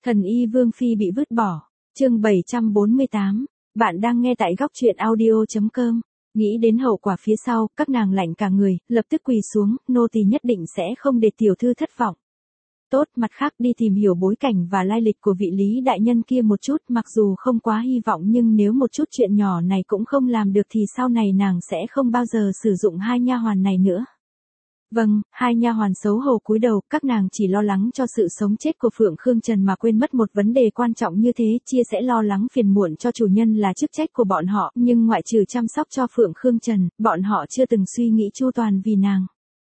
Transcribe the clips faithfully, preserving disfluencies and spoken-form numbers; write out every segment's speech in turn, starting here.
Thần y Vương Phi bị vứt bỏ. Chương bảy trăm bốn mươi tám. Bạn đang nghe tại góc truyện audio chấm com. Nghĩ đến hậu quả phía sau, các nàng lạnh cả người, lập tức quỳ xuống, nô tỳ nhất định sẽ không để tiểu thư thất vọng. Tốt, mặt khác đi tìm hiểu bối cảnh và lai lịch của vị Lý đại nhân kia một chút, mặc dù không quá hy vọng nhưng nếu một chút chuyện nhỏ này cũng không làm được thì sau này nàng sẽ không bao giờ sử dụng hai nha hoàn này nữa. Vâng, hai nha hoàn xấu hổ cúi đầu, các nàng chỉ lo lắng cho sự sống chết của Phượng Khương Trần mà quên mất một vấn đề quan trọng như thế, chia sẻ lo lắng phiền muộn cho chủ nhân là chức trách của bọn họ, nhưng ngoại trừ chăm sóc cho Phượng Khương Trần, bọn họ chưa từng suy nghĩ chu toàn vì nàng.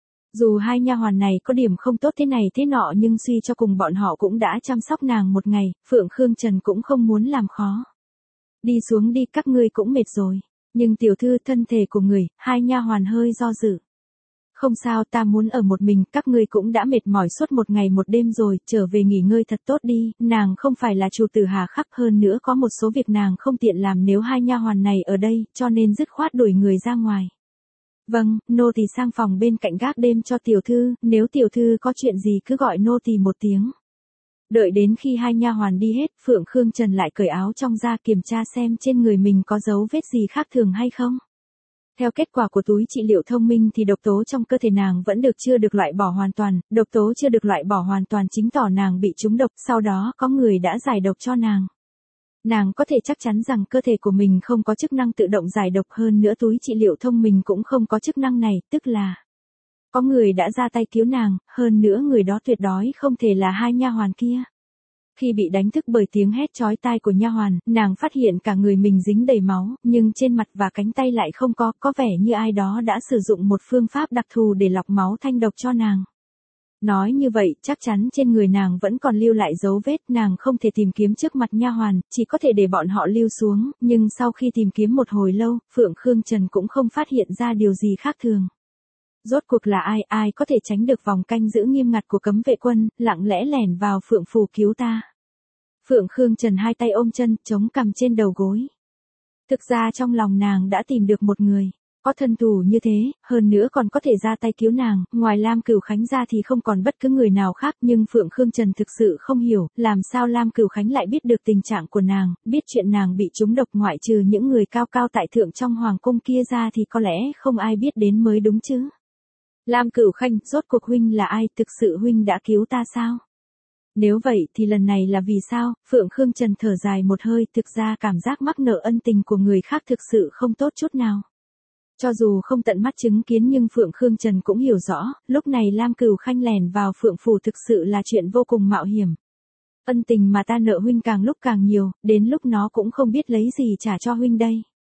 Dù hai nha hoàn này có điểm không tốt thế này thế nọ nhưng suy cho cùng bọn họ cũng đã chăm sóc nàng một ngày, Phượng Khương Trần cũng không muốn làm khó. Đi xuống đi, các ngươi cũng mệt rồi. Nhưng tiểu thư, thân thể của người, hai nha hoàn hơi do dự. Không sao, ta muốn ở một mình, các ngươi cũng đã mệt mỏi suốt một ngày một đêm rồi, trở về nghỉ ngơi thật tốt đi, nàng không phải là chủ tử Hà Khắc, hơn nữa có một số việc nàng không tiện làm nếu hai nha hoàn này ở đây, cho nên dứt khoát đuổi người ra ngoài. Vâng, nô tỳ sang phòng bên cạnh gác đêm cho tiểu thư, nếu tiểu thư có chuyện gì cứ gọi nô tỳ một tiếng. Đợi đến khi hai nha hoàn đi hết, Phượng Khương Trần lại cởi áo trong ra kiểm tra xem trên người mình có dấu vết gì khác thường hay không. Theo kết quả của túi trị liệu thông minh thì độc tố trong cơ thể nàng vẫn được chưa được loại bỏ hoàn toàn, độc tố chưa được loại bỏ hoàn toàn chính tỏ nàng bị trúng độc, sau đó có người đã giải độc cho nàng. Nàng có thể chắc chắn rằng cơ thể của mình không có chức năng tự động giải độc, hơn nữa túi trị liệu thông minh cũng không có chức năng này, tức là có người đã ra tay cứu nàng, hơn nữa người đó tuyệt đối không thể là hai nha hoàn kia. Khi bị đánh thức bởi tiếng hét chói tai của nha hoàn, nàng phát hiện cả người mình dính đầy máu, nhưng trên mặt và cánh tay lại không có, có vẻ như ai đó đã sử dụng một phương pháp đặc thù để lọc máu thanh độc cho nàng. Nói như vậy, chắc chắn trên người nàng vẫn còn lưu lại dấu vết, nàng không thể tìm kiếm trước mặt nha hoàn, chỉ có thể để bọn họ lưu xuống, nhưng sau khi tìm kiếm một hồi lâu, Phượng Khương Trần cũng không phát hiện ra điều gì khác thường. Rốt cuộc là ai, ai có thể tránh được vòng canh giữ nghiêm ngặt của cấm vệ quân, lặng lẽ lẻn vào Phượng phủ cứu ta. Phượng Khương Trần hai tay ôm chân, chống cằm trên đầu gối. Thực ra trong lòng nàng đã tìm được một người, có thân thủ như thế, hơn nữa còn có thể ra tay cứu nàng, ngoài Lam Cửu Khánh ra thì không còn bất cứ người nào khác, nhưng Phượng Khương Trần thực sự không hiểu, làm sao Lam Cửu Khánh lại biết được tình trạng của nàng, biết chuyện nàng bị trúng độc, ngoại trừ những người cao cao tại thượng trong hoàng cung kia ra thì có lẽ không ai biết đến mới đúng chứ. Lam Cửu Khanh, rốt cuộc huynh là ai, thực sự huynh đã cứu ta sao? Nếu vậy thì lần này là vì sao? Phượng Khương Trần thở dài một hơi, thực ra cảm giác mắc nợ ân tình của người khác thực sự không tốt chút nào. Cho dù không tận mắt chứng kiến nhưng Phượng Khương Trần cũng hiểu rõ, lúc này Lam Cửu Khanh lẻn vào Phượng phủ thực sự là chuyện vô cùng mạo hiểm. Ân tình mà ta nợ huynh càng lúc càng nhiều, đến lúc nó cũng không biết lấy gì trả cho huynh đây.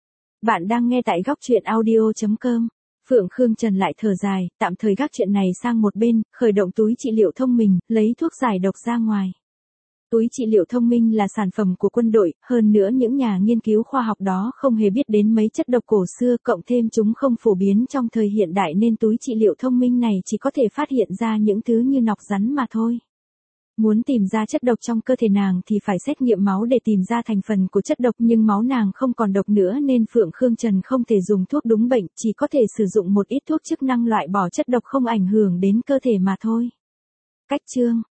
Bạn đang nghe tại góc truyện audio chấm com. Phượng Khương Trần lại thở dài, tạm thời gác chuyện này sang một bên, khởi động túi trị liệu thông minh, lấy thuốc giải độc ra ngoài. Túi trị liệu thông minh là sản phẩm của quân đội, hơn nữa những nhà nghiên cứu khoa học đó không hề biết đến mấy chất độc cổ xưa, cộng thêm chúng không phổ biến trong thời hiện đại nên túi trị liệu thông minh này chỉ có thể phát hiện ra những thứ như nọc rắn mà thôi. Muốn tìm ra chất độc trong cơ thể nàng thì phải xét nghiệm máu để tìm ra thành phần của chất độc, nhưng máu nàng không còn độc nữa nên Phượng Khương Trần không thể dùng thuốc đúng bệnh, chỉ có thể sử dụng một ít thuốc chức năng loại bỏ chất độc không ảnh hưởng đến cơ thể mà thôi. Cách chương